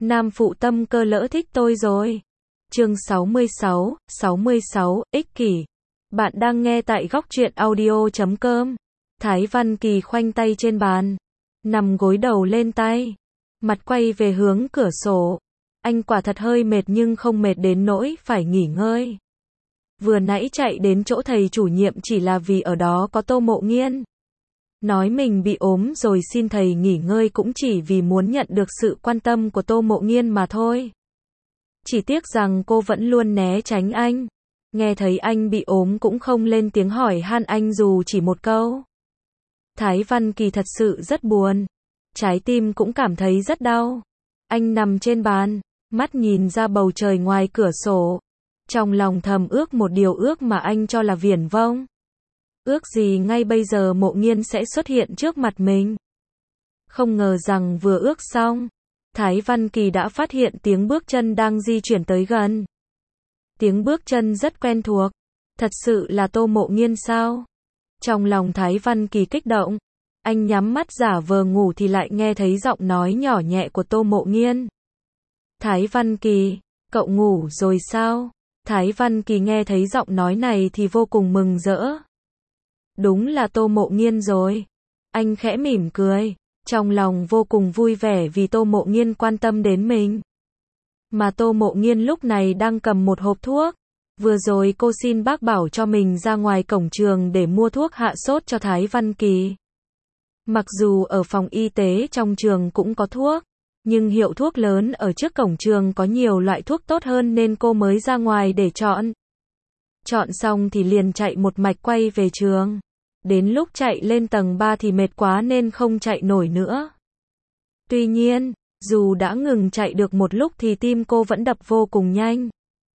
Nam phụ tâm cơ lỡ thích tôi rồi. Chương 66, ích kỷ. Bạn đang nghe tại góc truyện audio.com. Thái Văn Kỳ khoanh tay trên bàn, nằm gối đầu lên tay, mặt quay về hướng cửa sổ. Anh quả thật hơi mệt nhưng không mệt đến nỗi phải nghỉ ngơi. Vừa nãy chạy đến chỗ thầy chủ nhiệm chỉ là vì ở đó có Tô Mộ Nghiên. Nói mình bị ốm rồi xin thầy nghỉ ngơi cũng chỉ vì muốn nhận được sự quan tâm của Tô Mộ Nghiên mà thôi. Chỉ tiếc rằng cô vẫn luôn né tránh anh. Nghe thấy anh bị ốm cũng không lên tiếng hỏi han anh dù chỉ một câu. Thái Văn Kỳ thật sự rất buồn. Trái tim cũng cảm thấy rất đau. Anh nằm trên bàn, mắt nhìn ra bầu trời ngoài cửa sổ. Trong lòng thầm ước một điều ước mà anh cho là viển vông. Ước gì ngay bây giờ Mộ Nghiên sẽ xuất hiện trước mặt mình. Không ngờ rằng vừa ước xong, Thái Văn Kỳ đã phát hiện tiếng bước chân đang di chuyển tới gần. Tiếng bước chân rất quen thuộc. Thật sự là Tô Mộ Nghiên sao? Trong lòng Thái Văn Kỳ kích động. Anh nhắm mắt giả vờ ngủ thì lại nghe thấy giọng nói nhỏ nhẹ của Tô Mộ Nghiên. Thái Văn Kỳ, cậu ngủ rồi sao? Thái Văn Kỳ nghe thấy giọng nói này thì vô cùng mừng rỡ. Đúng là Tô Mộ Nghiên rồi. Anh khẽ mỉm cười, trong lòng vô cùng vui vẻ vì Tô Mộ Nghiên quan tâm đến mình. Mà Tô Mộ Nghiên lúc này đang cầm một hộp thuốc. Vừa rồi cô xin bác bảo cho mình ra ngoài cổng trường để mua thuốc hạ sốt cho Thái Văn Kỳ. Mặc dù ở phòng y tế trong trường cũng có thuốc, nhưng hiệu thuốc lớn ở trước cổng trường có nhiều loại thuốc tốt hơn nên cô mới ra ngoài để chọn. Chọn xong thì liền chạy một mạch quay về trường. Đến lúc chạy lên tầng 3 thì mệt quá nên không chạy nổi nữa. Tuy nhiên, dù đã ngừng chạy được một lúc thì tim cô vẫn đập vô cùng nhanh.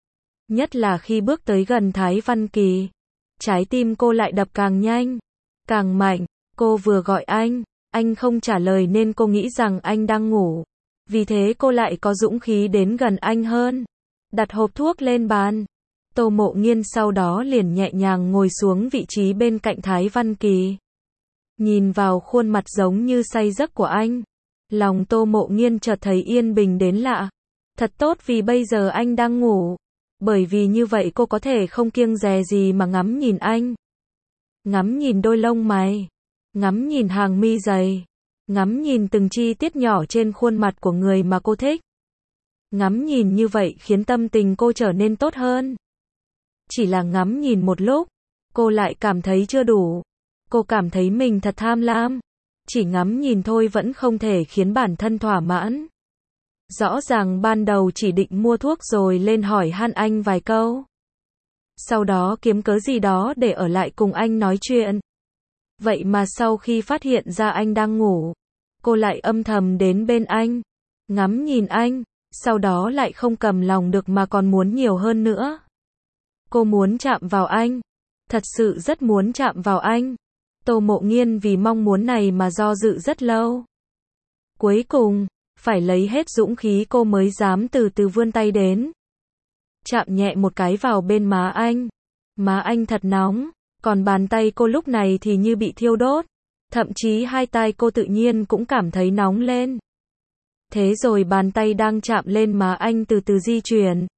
Nhất là khi bước tới gần Thái Văn Kỳ, trái tim cô lại đập càng nhanh, càng mạnh. Cô vừa gọi anh không trả lời nên cô nghĩ rằng anh đang ngủ. Vì thế cô lại có dũng khí đến gần anh hơn. Đặt hộp thuốc lên bàn. Tô Mộ Nghiên sau đó liền nhẹ nhàng ngồi xuống vị trí bên cạnh Thái Văn Kỳ. Nhìn vào khuôn mặt giống như say giấc của anh. Lòng Tô Mộ Nghiên chợt thấy yên bình đến lạ. Thật tốt vì bây giờ anh đang ngủ. Bởi vì như vậy cô có thể không kiêng dè gì mà ngắm nhìn anh. Ngắm nhìn đôi lông mày. Ngắm nhìn hàng mi dày. Ngắm nhìn từng chi tiết nhỏ trên khuôn mặt của người mà cô thích. Ngắm nhìn như vậy khiến tâm tình cô trở nên tốt hơn. Chỉ là ngắm nhìn một lúc, cô lại cảm thấy chưa đủ. Cô cảm thấy mình thật tham lam. Chỉ ngắm nhìn thôi vẫn không thể khiến bản thân thỏa mãn. Rõ ràng ban đầu chỉ định mua thuốc rồi lên hỏi han anh vài câu. Sau đó kiếm cớ gì đó để ở lại cùng anh nói chuyện. Vậy mà sau khi phát hiện ra anh đang ngủ, cô lại âm thầm đến bên anh, ngắm nhìn anh, sau đó lại không cầm lòng được mà còn muốn nhiều hơn nữa. Cô muốn chạm vào anh, thật sự rất muốn chạm vào anh. Tô Mộ Nghiên vì mong muốn này mà do dự rất lâu. Cuối cùng, phải lấy hết dũng khí cô mới dám từ từ vươn tay đến. Chạm nhẹ một cái vào bên má anh. Má anh thật nóng, còn bàn tay cô lúc này thì như bị thiêu đốt. Thậm chí hai tay cô tự nhiên cũng cảm thấy nóng lên. Thế rồi bàn tay đang chạm lên má anh từ từ di chuyển.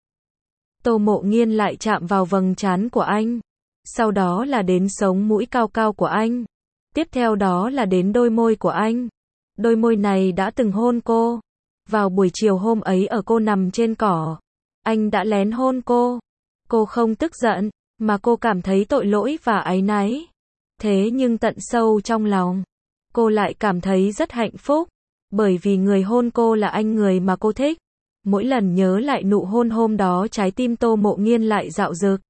Tô Mộ Nghiên lại chạm vào vầng trán của anh. Sau đó là đến sống mũi cao cao của anh. Tiếp theo đó là đến đôi môi của anh. Đôi môi này đã từng hôn cô. Vào buổi chiều hôm ấy ở cô nằm trên cỏ. Anh đã lén hôn cô. Cô không tức giận, mà cô cảm thấy tội lỗi và áy náy. Thế nhưng tận sâu trong lòng, cô lại cảm thấy rất hạnh phúc. Bởi vì người hôn cô là anh người mà cô thích. Mỗi lần nhớ lại nụ hôn hôm đó trái tim Tô Mộ Nghiên lại dạo dực.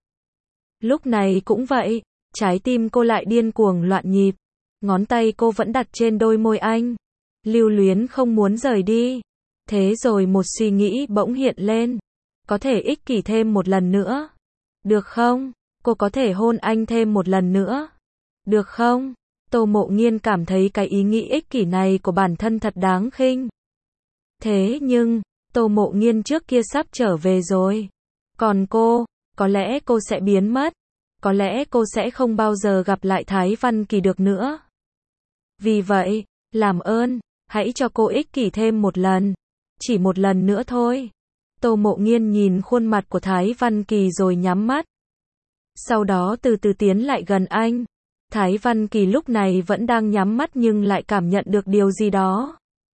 Lúc này cũng vậy, trái tim cô lại điên cuồng loạn nhịp. Ngón tay cô vẫn đặt trên đôi môi anh. Lưu luyến không muốn rời đi. Thế rồi một suy nghĩ bỗng hiện lên. Có thể ích kỷ thêm một lần nữa. Được không? Cô có thể hôn anh thêm một lần nữa. Được không? Tô Mộ Nghiên cảm thấy cái ý nghĩ ích kỷ này của bản thân thật đáng khinh. Thế nhưng, Tô Mộ Nghiên trước kia sắp trở về rồi. Còn cô, có lẽ cô sẽ biến mất. Có lẽ cô sẽ không bao giờ gặp lại Thái Văn Kỳ được nữa. Vì vậy, làm ơn, hãy cho cô ích kỷ thêm một lần. Chỉ một lần nữa thôi. Tô Mộ Nghiên nhìn khuôn mặt của Thái Văn Kỳ rồi nhắm mắt. Sau đó từ từ tiến lại gần anh. Thái Văn Kỳ lúc này vẫn đang nhắm mắt nhưng lại cảm nhận được điều gì đó.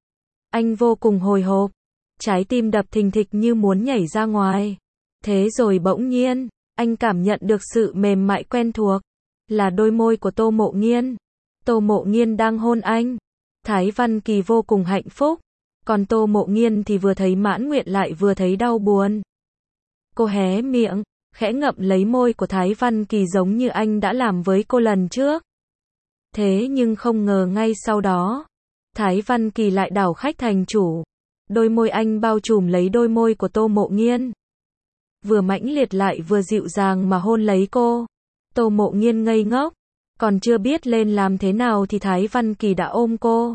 Anh vô cùng hồi hộp. Trái tim đập thình thịch như muốn nhảy ra ngoài. Thế rồi bỗng nhiên, anh cảm nhận được sự mềm mại quen thuộc. Là đôi môi của Tô Mộ Nghiên. Tô Mộ Nghiên đang hôn anh. Thái Văn Kỳ vô cùng hạnh phúc. Còn Tô Mộ Nghiên thì vừa thấy mãn nguyện lại vừa thấy đau buồn. Cô hé miệng, khẽ ngậm lấy môi của Thái Văn Kỳ giống như anh đã làm với cô lần trước. Thế nhưng không ngờ ngay sau đó, Thái Văn Kỳ lại đảo khách thành chủ. Đôi môi anh bao trùm lấy đôi môi của Tô Mộ Nghiên. Vừa mãnh liệt lại vừa dịu dàng mà hôn lấy cô. Tô Mộ Nghiên ngây ngốc, còn chưa biết lên làm thế nào thì Thái Văn Kỳ đã ôm cô.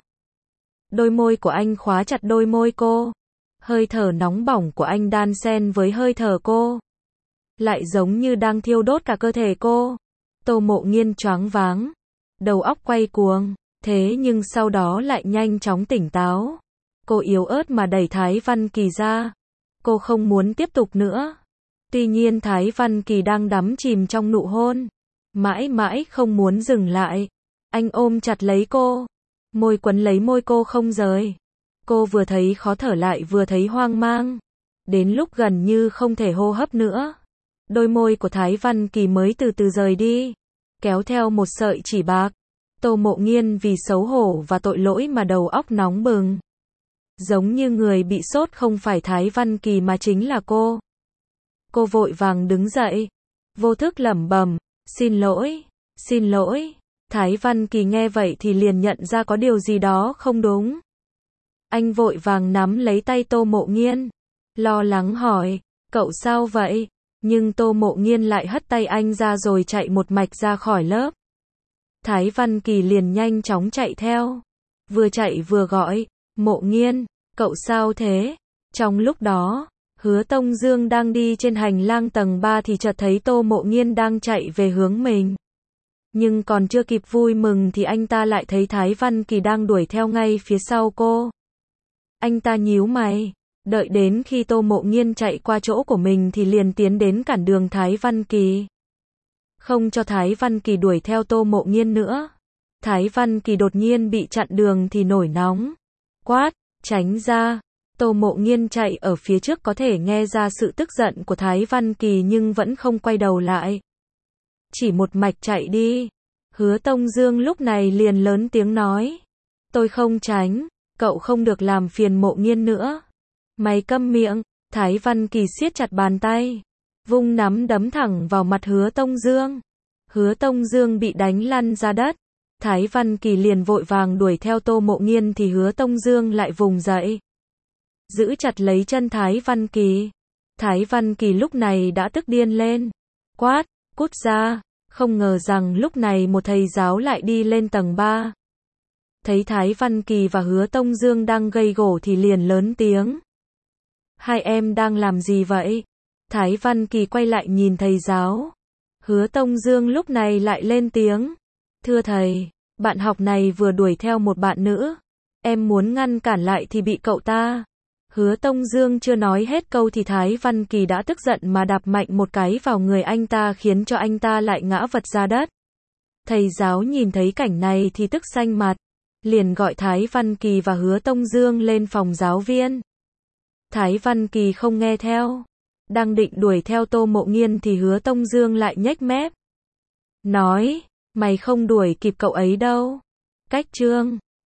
Đôi môi của anh khóa chặt đôi môi cô. Hơi thở nóng bỏng của anh đan xen với hơi thở cô. Lại giống như đang thiêu đốt cả cơ thể cô. Tô Mộ Nghiên choáng váng. Đầu óc quay cuồng. Thế nhưng sau đó lại nhanh chóng tỉnh táo. Cô yếu ớt mà đẩy Thái Văn Kỳ ra. Cô không muốn tiếp tục nữa. Tuy nhiên Thái Văn Kỳ đang đắm chìm trong nụ hôn. Mãi mãi không muốn dừng lại. Anh ôm chặt lấy cô. Môi quấn lấy môi cô không rời. Cô vừa thấy khó thở lại vừa thấy hoang mang. Đến lúc gần như không thể hô hấp nữa. Đôi môi của Thái Văn Kỳ mới từ từ rời đi. Kéo theo một sợi chỉ bạc. Tô Mộ Nghiên vì xấu hổ và tội lỗi mà đầu óc nóng bừng. Giống như người bị sốt không phải Thái Văn Kỳ mà chính là cô. Cô vội vàng đứng dậy. Vô thức lẩm bẩm, xin lỗi, xin lỗi. Thái Văn Kỳ nghe vậy thì liền nhận ra có điều gì đó không đúng. Anh vội vàng nắm lấy tay Tô Mộ Nghiên. Lo lắng hỏi, cậu sao vậy? Nhưng Tô Mộ Nghiên lại hất tay anh ra rồi chạy một mạch ra khỏi lớp. Thái Văn Kỳ liền nhanh chóng chạy theo. Vừa chạy vừa gọi, Mộ Nghiên, cậu sao thế? Trong lúc đó, Hứa Tông Dương đang đi trên hành lang tầng 3 thì chợt thấy Tô Mộ Nghiên đang chạy về hướng mình. Nhưng còn chưa kịp vui mừng thì anh ta lại thấy Thái Văn Kỳ đang đuổi theo ngay phía sau cô. Anh ta nhíu mày, đợi đến khi Tô Mộ Nghiên chạy qua chỗ của mình thì liền tiến đến cản đường Thái Văn Kỳ. Không cho Thái Văn Kỳ đuổi theo Tô Mộ Nghiên nữa. Thái Văn Kỳ đột nhiên bị chặn đường thì nổi nóng. Quát, tránh ra. Tô Mộ Nghiên chạy ở phía trước có thể nghe ra sự tức giận của Thái Văn Kỳ nhưng vẫn không quay đầu lại. Chỉ một mạch chạy đi. Hứa Tông Dương lúc này liền lớn tiếng nói. Tôi không tránh, cậu không được làm phiền Mộ Nghiên nữa. Mày câm miệng. Thái Văn Kỳ siết chặt bàn tay. Vung nắm đấm thẳng vào mặt Hứa Tông Dương. Hứa Tông Dương bị đánh lăn ra đất. Thái Văn Kỳ liền vội vàng đuổi theo Tô Mộ Nghiên thì Hứa Tông Dương lại vùng dậy. Giữ chặt lấy chân Thái Văn Kỳ. Thái Văn Kỳ lúc này đã tức điên lên. Quát, cút ra. Không ngờ rằng lúc này một thầy giáo lại đi lên tầng 3. Thấy Thái Văn Kỳ và Hứa Tông Dương đang gây gổ thì liền lớn tiếng. Hai em đang làm gì vậy? Thái Văn Kỳ quay lại nhìn thầy giáo. Hứa Tông Dương lúc này lại lên tiếng. Thưa thầy, bạn học này vừa đuổi theo một bạn nữ. Em muốn ngăn cản lại thì bị cậu ta. Hứa Tông Dương chưa nói hết câu thì Thái Văn Kỳ đã tức giận mà đạp mạnh một cái vào người anh ta khiến cho anh ta lại ngã vật ra đất. Thầy giáo nhìn thấy cảnh này thì tức xanh mặt. Liền gọi Thái Văn Kỳ và Hứa Tông Dương lên phòng giáo viên. Thái Văn Kỳ không nghe theo. Đang định đuổi theo Tô Mộ Nghiên thì Hứa Tông Dương lại nhếch mép. Nói, mày không đuổi kịp cậu ấy đâu. Cách chương